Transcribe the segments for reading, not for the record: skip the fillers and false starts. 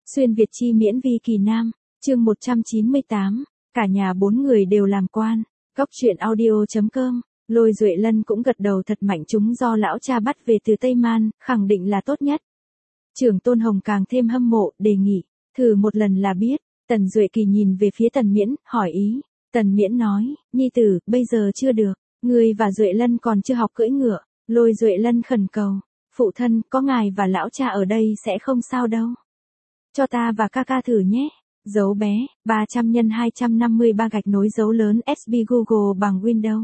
Xuyên Việt chi miễn vi kỳ nam, chương 198, cả nhà 4 người đều làm quan, Góc truyện audio.com, Lôi Duệ Lân cũng gật đầu thật mạnh, chúng do lão cha bắt về từ Tây Man, khẳng định là tốt nhất. Trưởng Tôn Hồng càng thêm hâm mộ, đề nghị, thử một lần là biết. Tần Duệ Kỳ nhìn về phía Tần Miễn, hỏi ý. Tần Miễn nói, nhi tử, bây giờ chưa được, ngươi và Duệ Lân còn chưa học cưỡi ngựa. Lôi Duệ Lân khẩn cầu, phụ thân, có ngài và lão cha ở đây sẽ không sao đâu. Cho ta và ca ca thử nhé. Dấu bé, 300 x 253 gạch nối dấu lớn SB Google bằng Windows.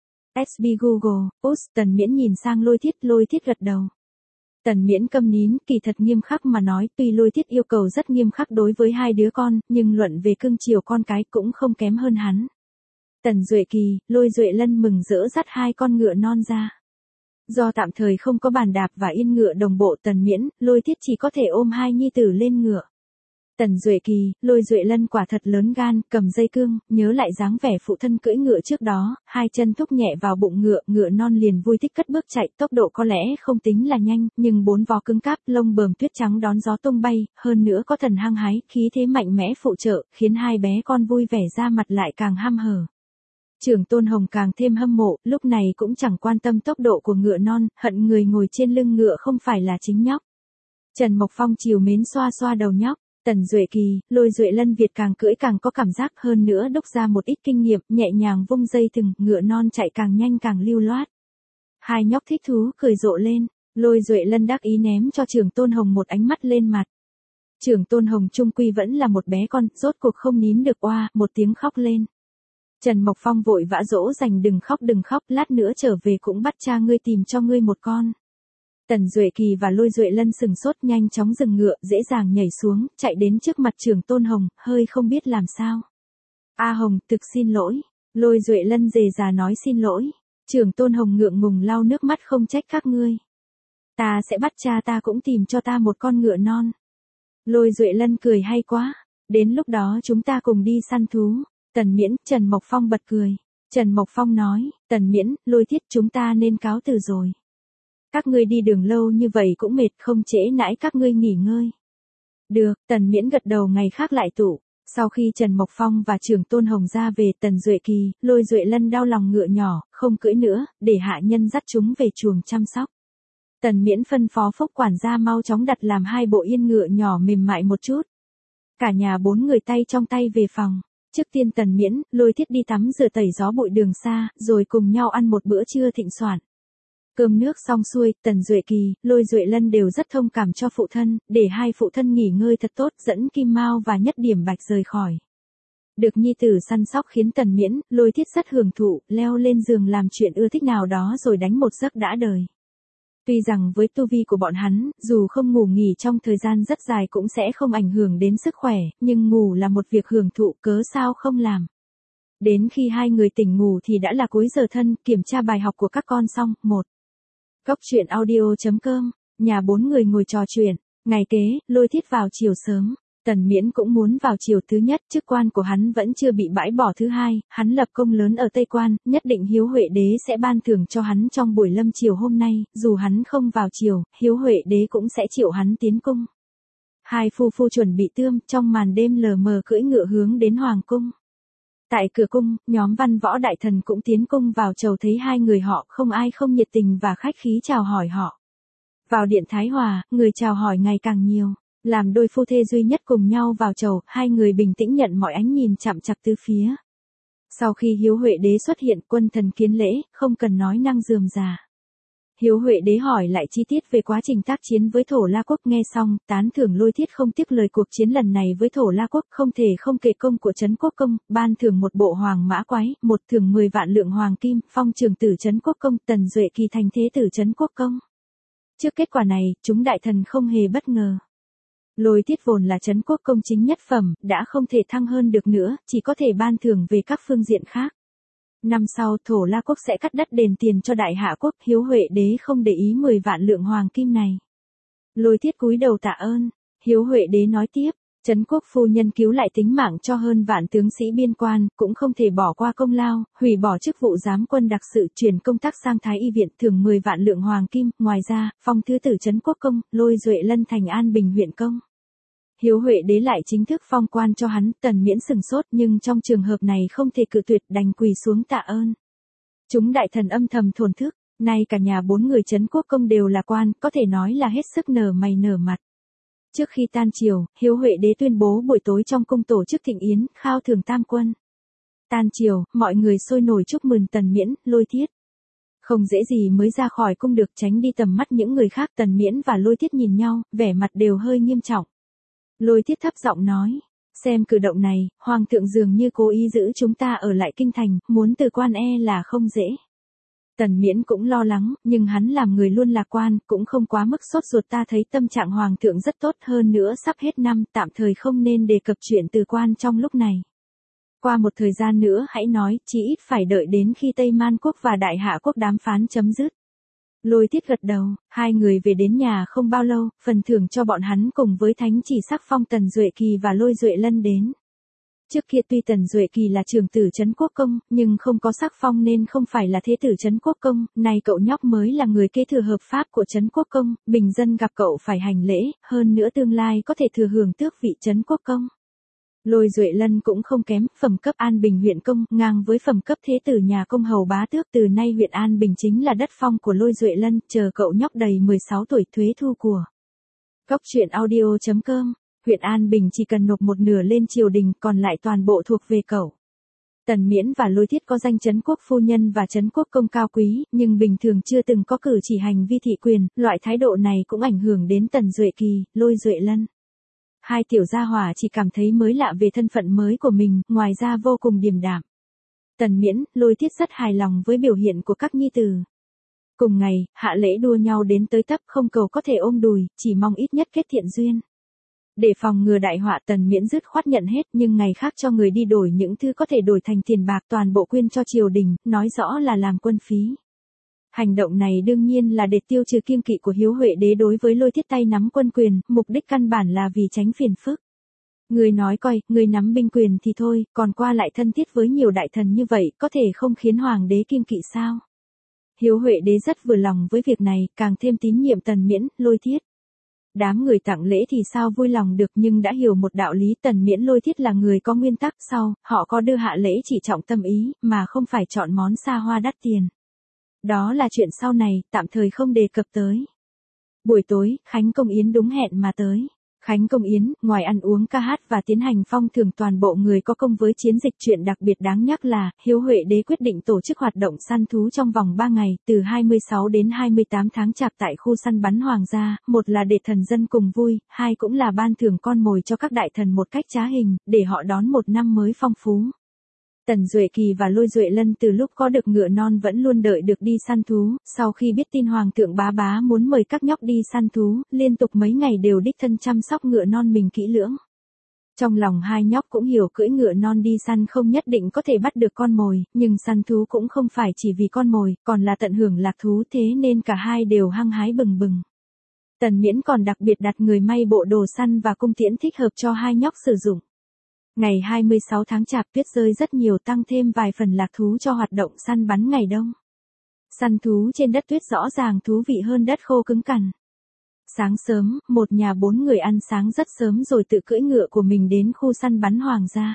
SB Google, Tần Miễn nhìn sang Lôi Thiết gật đầu. Tần Miễn câm nín, kỳ thật nghiêm khắc mà nói, tuy Lôi Thiết yêu cầu rất nghiêm khắc đối với hai đứa con, nhưng luận về cưng chiều con cái cũng không kém hơn hắn. Tần Duệ Kỳ, Lôi Duệ Lân mừng rỡ dắt hai con ngựa non ra. Do tạm thời không có bàn đạp và yên ngựa đồng bộ, Tần Miễn, Lôi Thiết chỉ có thể ôm hai nhi tử lên ngựa. Tần Duệ Kỳ, Lôi Duệ Lân quả thật lớn gan, cầm dây cương, nhớ lại dáng vẻ phụ thân cưỡi ngựa trước đó, hai chân thúc nhẹ vào bụng ngựa, ngựa non liền vui thích cất bước chạy, tốc độ có lẽ không tính là nhanh, nhưng bốn vó cứng cáp, lông bờm tuyết trắng đón gió tung bay, hơn nữa có thần hăng hái, khí thế mạnh mẽ phụ trợ, khiến hai bé con vui vẻ ra mặt lại càng hăm hở. Trưởng Tôn Hồng càng thêm hâm mộ, lúc này cũng chẳng quan tâm tốc độ của ngựa non, hận người ngồi trên lưng ngựa không phải là chính nhóc. Trần Mộc Phong chiều mến xoa xoa đầu nhóc. Tần Duệ Kỳ, Lôi Duệ Lân Việt càng cưỡi càng có cảm giác, hơn nữa đúc ra một ít kinh nghiệm, nhẹ nhàng vung dây thừng, ngựa non chạy càng nhanh càng lưu loát. Hai nhóc thích thú cười rộ lên, Lôi Duệ Lân đắc ý ném cho Trưởng Tôn Hồng một ánh mắt lên mặt. Trưởng Tôn Hồng trung quy vẫn là một bé con, rốt cuộc không nín được oa, một tiếng khóc lên. Trần Mộc Phong vội vã dỗ dành đừng khóc, lát nữa trở về cũng bắt cha ngươi tìm cho ngươi một con. Tần Duệ Kỳ và Lôi Duệ Lân sừng sốt, nhanh chóng dừng ngựa, dễ dàng nhảy xuống, chạy đến trước mặt Trưởng Tôn Hồng, hơi không biết làm sao. A Hồng, thực xin lỗi. Lôi Duệ Lân dề già nói xin lỗi. Trưởng Tôn Hồng ngượng ngùng lau nước mắt, không trách các ngươi. Ta sẽ bắt cha ta cũng tìm cho ta một con ngựa non. Lôi Duệ Lân cười hay quá. Đến lúc đó chúng ta cùng đi săn thú. Tần Miễn, Trần Mộc Phong bật cười. Trần Mộc Phong nói, Tần Miễn, Lôi Thiết, chúng ta nên cáo từ rồi. Các ngươi đi đường lâu như vậy cũng mệt, không trễ nãi các ngươi nghỉ ngơi. Được, Tần Miễn gật đầu, ngày khác lại tụ. Sau khi Trần Mộc Phong và Trưởng Tôn Hồng ra về, Tần Duệ Kỳ, Lôi Duệ Lân đau lòng ngựa nhỏ, không cưỡi nữa, để hạ nhân dắt chúng về chuồng chăm sóc. Tần Miễn phân phó Phúc quản gia mau chóng đặt làm hai bộ yên ngựa nhỏ mềm mại một chút. Cả nhà 4 người tay trong tay về phòng. Trước tiên Tần Miễn, Lôi Thiết đi tắm rửa tẩy gió bụi đường xa, rồi cùng nhau ăn một bữa trưa thịnh soạn. Cơm nước xong xuôi, Tần Duệ Kỳ, Lôi Duệ Lân đều rất thông cảm cho phụ thân, để hai phụ thân nghỉ ngơi thật tốt, dẫn Kim Mao và Nhất Điểm Bạch rời khỏi. Được nhi tử săn sóc khiến Tần Miễn, Lôi Thiết rất hưởng thụ, leo lên giường làm chuyện ưa thích nào đó rồi đánh một giấc đã đời. Tuy rằng với tu vi của bọn hắn, dù không ngủ nghỉ trong thời gian rất dài cũng sẽ không ảnh hưởng đến sức khỏe, nhưng ngủ là một việc hưởng thụ, cớ sao không làm. Đến khi hai người tỉnh ngủ thì đã là cuối giờ thân, kiểm tra bài học của các con xong. Góc truyện audio.com, nhà 4 người ngồi trò chuyện. Ngày kế, Lôi Thiết vào chiều sớm. Tần Miễn cũng muốn vào chiều thứ nhất, chức quan của hắn vẫn chưa bị bãi bỏ thứ hai, hắn lập công lớn ở Tây Quan, nhất định Hiếu Huệ Đế sẽ ban thưởng cho hắn trong buổi lâm chiều hôm nay, dù hắn không vào chiều, Hiếu Huệ Đế cũng sẽ triệu hắn tiến cung. Hai phu phu chuẩn bị tươm, trong màn đêm lờ mờ cưỡi ngựa hướng đến Hoàng cung. Tại cửa cung, nhóm văn võ đại thần cũng tiến cung vào chầu, thấy hai người họ không ai không nhiệt tình và khách khí chào hỏi họ. Vào điện Thái Hòa, người chào hỏi ngày càng nhiều. Làm đôi phu thê duy nhất cùng nhau vào chầu, hai người bình tĩnh nhận mọi ánh nhìn chằm chằm từ phía. Sau khi Hiếu Huệ Đế xuất hiện, quân thần kiến lễ, không cần nói năng rườm rà. Hiếu Huệ Đế hỏi lại chi tiết về quá trình tác chiến với Thổ La Quốc, nghe xong, tán thưởng Lôi Thiết không tiếc lời cuộc chiến lần này với Thổ La Quốc, không thể không kể công của Trấn Quốc Công, ban thưởng một bộ hoàng mã quái, một thưởng 10 vạn lượng hoàng kim, phong trường tử Trấn Quốc Công, Tần Duệ Kỳ thành thế tử Trấn Quốc Công. Trước kết quả này, chúng đại thần không hề bất ngờ. Lôi Thiết vốn là Trấn Quốc Công chính nhất phẩm, đã không thể thăng hơn được nữa, chỉ có thể ban thưởng về các phương diện khác. Năm sau Thổ La Quốc sẽ cắt đất đền tiền cho Đại Hạ Quốc, Hiếu Huệ Đế không để ý 10 vạn lượng hoàng kim này. Lôi Thiết cúi đầu tạ ơn. Hiếu Huệ Đế nói tiếp, Trấn Quốc phu nhân cứu lại tính mạng cho hơn vạn tướng sĩ biên quan, cũng không thể bỏ qua công lao, hủy bỏ chức vụ giám quân đặc sự, chuyển công tác sang Thái Y viện, thưởng 10 vạn lượng hoàng kim, ngoài ra, phong thứ tử Trấn Quốc Công, Lôi Duệ Lân thành An Bình huyện công. Hiếu Huệ Đế lại chính thức phong quan cho hắn, Tần Miễn sừng sốt nhưng trong trường hợp này không thể cự tuyệt, đành quỳ xuống tạ ơn. Chúng đại thần âm thầm thổn thức, nay cả nhà 4 người Trấn Quốc công đều là quan, có thể nói là hết sức nở mày nở mặt. Trước khi tan chiều, Hiếu Huệ Đế tuyên bố buổi tối trong cung tổ chức thịnh yến, khao thưởng tam quân. Tan chiều, mọi người sôi nổi chúc mừng Tần Miễn, Lôi Thiết. Không dễ gì mới ra khỏi cung được, tránh đi tầm mắt những người khác. Tần Miễn và Lôi Thiết nhìn nhau, vẻ mặt đều hơi nghiêm trọng. Lôi Thiết thấp giọng nói, xem cử động này, Hoàng thượng dường như cố ý giữ chúng ta ở lại kinh thành, muốn từ quan là không dễ. Tần Miễn cũng lo lắng, nhưng hắn làm người luôn lạc quan, cũng không quá mức sốt ruột. Ta thấy tâm trạng Hoàng thượng rất tốt, hơn nữa sắp hết năm, tạm thời không nên đề cập chuyện từ quan trong lúc này. Qua một thời gian nữa hãy nói, chí ít phải đợi đến khi Tây Man quốc và Đại Hạ quốc đàm phán chấm dứt. Lôi Thiết gật đầu, hai người về đến nhà không bao lâu, phần thưởng cho bọn hắn cùng với thánh chỉ sắc phong Tần Duệ Kỳ và Lôi Duệ Lân đến. Trước kia tuy Tần Duệ Kỳ là trưởng tử Trấn Quốc công, nhưng không có sắc phong nên không phải là thế tử Trấn Quốc công, nay cậu nhóc mới là người kế thừa hợp pháp của Trấn Quốc công, bình dân gặp cậu phải hành lễ, hơn nữa tương lai có thể thừa hưởng tước vị Trấn Quốc công. Lôi Duệ Lân cũng không kém, phẩm cấp An Bình huyện công, ngang với phẩm cấp thế tử nhà công hầu bá tước. Từ nay huyện An Bình chính là đất phong của Lôi Duệ Lân, chờ cậu nhóc đầy 16 tuổi thuế thu của. Cóc truyện audio.com, huyện An Bình chỉ cần nộp một nửa lên triều đình, còn lại toàn bộ thuộc về cậu. Tần Miễn và Lôi Thiết có danh Trấn Quốc phu nhân và Trấn Quốc công cao quý, nhưng bình thường chưa từng có cử chỉ hành vi thị quyền, loại thái độ này cũng ảnh hưởng đến Tần Duệ Kỳ, Lôi Duệ Lân. Hai tiểu gia hỏa chỉ cảm thấy mới lạ về thân phận mới của mình, ngoài ra vô cùng điềm đạm. Tần Miễn, Lôi Thiết rất hài lòng với biểu hiện của các nhi tử. Cùng ngày, hạ lễ đua nhau đến tới tấp, không cầu có thể ôm đùi, chỉ mong ít nhất kết thiện duyên. Để phòng ngừa đại họa, Tần Miễn dứt khoát nhận hết, nhưng ngày khác cho người đi đổi những thứ có thể đổi thành tiền bạc, toàn bộ quyên cho triều đình, nói rõ là làm quân phí. Hành động này đương nhiên là để tiêu trừ kiêng kỵ của Hiếu Huệ Đế đối với Lôi Thiết tay nắm quân quyền, mục đích căn bản là vì tránh phiền phức. Người nói coi, người nắm binh quyền thì thôi, còn qua lại thân thiết với nhiều đại thần như vậy, có thể không khiến Hoàng đế kiêng kỵ sao? Hiếu Huệ Đế rất vừa lòng với việc này, càng thêm tín nhiệm Tần Miễn, Lôi Thiết. Đám người tặng lễ thì sao vui lòng được, nhưng đã hiểu một đạo lý, Tần Miễn Lôi Thiết là người có nguyên tắc, sau, họ có đưa hạ lễ chỉ trọng tâm ý, mà không phải chọn món xa hoa đắt tiền. Đó là chuyện sau này, tạm thời không đề cập tới. Buổi tối, Khánh Công Yến đúng hẹn mà tới. Khánh Công Yến, ngoài ăn uống ca hát và tiến hành phong thưởng toàn bộ người có công với chiến dịch, chuyện đặc biệt đáng nhắc là, Hiếu Huệ Đế quyết định tổ chức hoạt động săn thú trong vòng 3 ngày, từ 26 đến 28 tháng Chạp tại khu săn bắn Hoàng gia, một là để thần dân cùng vui, hai cũng là ban thưởng con mồi cho các đại thần một cách trá hình, để họ đón một năm mới phong phú. Tần Duệ Kỳ và Lôi Duệ Lân từ lúc có được ngựa non vẫn luôn đợi được đi săn thú, sau khi biết tin Hoàng thượng bá muốn mời các nhóc đi săn thú, liên tục mấy ngày đều đích thân chăm sóc ngựa non mình kỹ lưỡng. Trong lòng hai nhóc cũng hiểu cưỡi ngựa non đi săn không nhất định có thể bắt được con mồi, nhưng săn thú cũng không phải chỉ vì con mồi, còn là tận hưởng lạc thú, thế nên cả hai đều hăng hái bừng bừng. Tần Miễn còn đặc biệt đặt người may bộ đồ săn và cung tiễn thích hợp cho hai nhóc sử dụng. Ngày 26 tháng Chạp tuyết rơi rất nhiều, tăng thêm vài phần lạc thú cho hoạt động săn bắn ngày đông. Săn thú trên đất tuyết rõ ràng thú vị hơn đất khô cứng cằn. Sáng sớm, một nhà 4 người ăn sáng rất sớm rồi tự cưỡi ngựa của mình đến khu săn bắn Hoàng gia.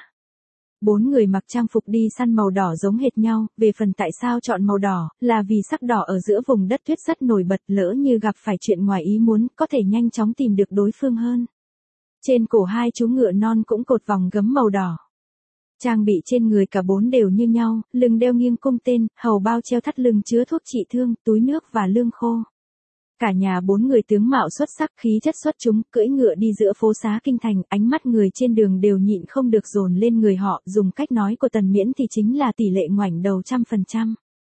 4 người mặc trang phục đi săn màu đỏ giống hệt nhau, về phần tại sao chọn màu đỏ, là vì sắc đỏ ở giữa vùng đất tuyết rất nổi bật, lỡ như gặp phải chuyện ngoài ý muốn, có thể nhanh chóng tìm được đối phương hơn. Trên cổ hai chú ngựa non cũng cột vòng gấm màu đỏ. Trang bị trên người cả 4 đều như nhau, lưng đeo nghiêng cung tên, hầu bao treo thắt lưng chứa thuốc trị thương, túi nước và lương khô. Cả nhà 4 người tướng mạo xuất sắc, khí chất xuất chúng, cưỡi ngựa đi giữa phố xá kinh thành, ánh mắt người trên đường đều nhịn không được dồn lên người họ, dùng cách nói của Tần Miễn thì chính là tỷ lệ ngoảnh đầu 100%.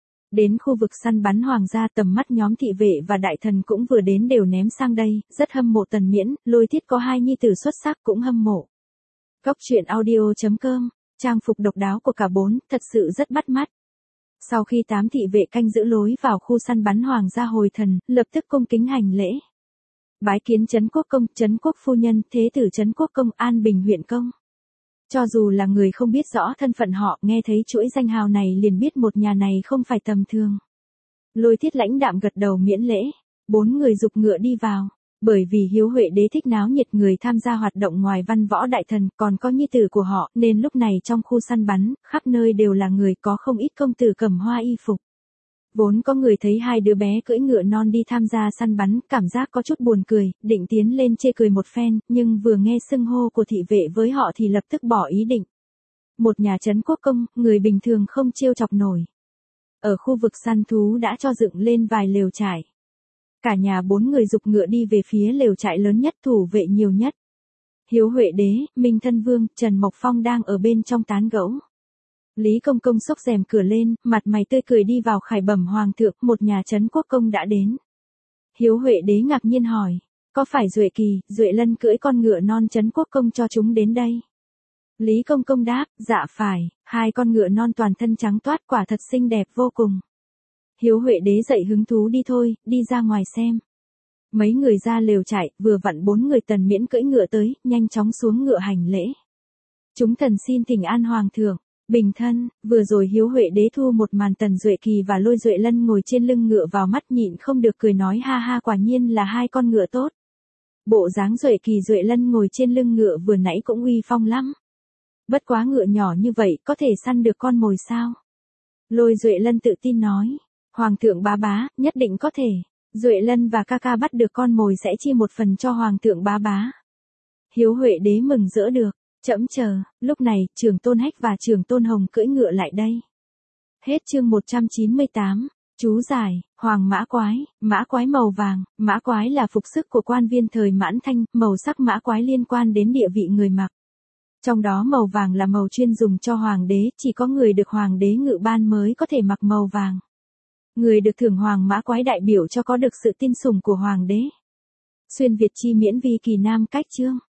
Đến khu vực săn bắn Hoàng gia, tầm mắt nhóm thị vệ và đại thần cũng vừa đến đều ném sang đây, rất hâm mộ Tần Miễn. Lôi Thiết có hai nhi tử xuất sắc cũng hâm mộ. Cóc truyện audio.com, trang phục độc đáo của cả 4, thật sự rất bắt mắt. Sau khi 8 thị vệ canh giữ lối vào khu săn bắn Hoàng gia hồi thần, lập tức cung kính hành lễ. Bái kiến Trấn Quốc công, Trấn Quốc phu nhân, thế tử Trấn Quốc công, An Bình huyện công. Cho dù là người không biết rõ thân phận họ, nghe thấy chuỗi danh hào này liền biết một nhà này không phải tầm thường. Lôi Thiết lãnh đạm gật đầu miễn lễ. 4 người giục ngựa đi vào. Bởi vì Hiếu Huệ Đế thích náo nhiệt người tham gia hoạt động ngoài văn võ đại thần còn có nhi tử của họ nên lúc này trong khu săn bắn, khắp nơi đều là người có không ít công tử cầm hoa y phục. Vốn có người thấy hai đứa bé cưỡi ngựa non đi tham gia săn bắn, cảm giác có chút buồn cười, định tiến lên chê cười một phen, nhưng vừa nghe xưng hô của thị vệ với họ thì lập tức bỏ ý định. Một nhà trấn quốc công, người bình thường không trêu chọc nổi. Ở khu vực săn thú đã cho dựng lên vài lều trại. Cả nhà 4 người giục ngựa đi về phía lều trại lớn nhất thủ vệ nhiều nhất. Hiếu Huệ Đế, Minh Thân Vương, Trần Mộc Phong đang ở bên trong tán gẫu. Lý Công Công xốc rèm cửa lên, mặt mày tươi cười đi vào khải bẩm hoàng thượng, một nhà trấn quốc công đã đến. Hiếu Huệ Đế ngạc nhiên hỏi, có phải Duệ Kỳ, Duệ Lân cưỡi con ngựa non trấn quốc công cho chúng đến đây? Lý Công Công đáp, dạ phải, hai con ngựa non toàn thân trắng toát quả thật xinh đẹp vô cùng. Hiếu Huệ Đế dậy hứng thú đi thôi, đi ra ngoài xem. Mấy người ra lều trại, vừa vặn 4 người Tần Miễn cưỡi ngựa tới, nhanh chóng xuống ngựa hành lễ. Chúng thần xin thỉnh an hoàng thượng. Bình thân, vừa rồi Hiếu Huệ Đế thu một màn Tần Duệ Kỳ và Lôi Duệ Lân ngồi trên lưng ngựa vào mắt nhịn không được cười nói ha ha, quả nhiên là hai con ngựa tốt. Bộ dáng Duệ Kỳ Duệ Lân ngồi trên lưng ngựa vừa nãy cũng uy phong lắm. Bất quá ngựa nhỏ như vậy có thể săn được con mồi sao? Lôi Duệ Lân tự tin nói, hoàng thượng bá bá, nhất định có thể. Duệ Lân và ca ca bắt được con mồi sẽ chia một phần cho hoàng thượng bá bá. Hiếu Huệ Đế mừng rỡ được. Chậm chờ, lúc này, Trường Tôn Hách và Trường Tôn Hồng cưỡi ngựa lại đây. Hết chương 198, chú giải, Hoàng mã quái màu vàng, mã quái là phục sức của quan viên thời Mãn Thanh, màu sắc mã quái liên quan đến địa vị người mặc. Trong đó màu vàng là màu chuyên dùng cho hoàng đế, chỉ có người được hoàng đế ngự ban mới có thể mặc màu vàng. Người được thưởng hoàng mã quái đại biểu cho có được sự tin sủng của hoàng đế. Xuyên Việt chi miễn vi kỳ nam cách chương.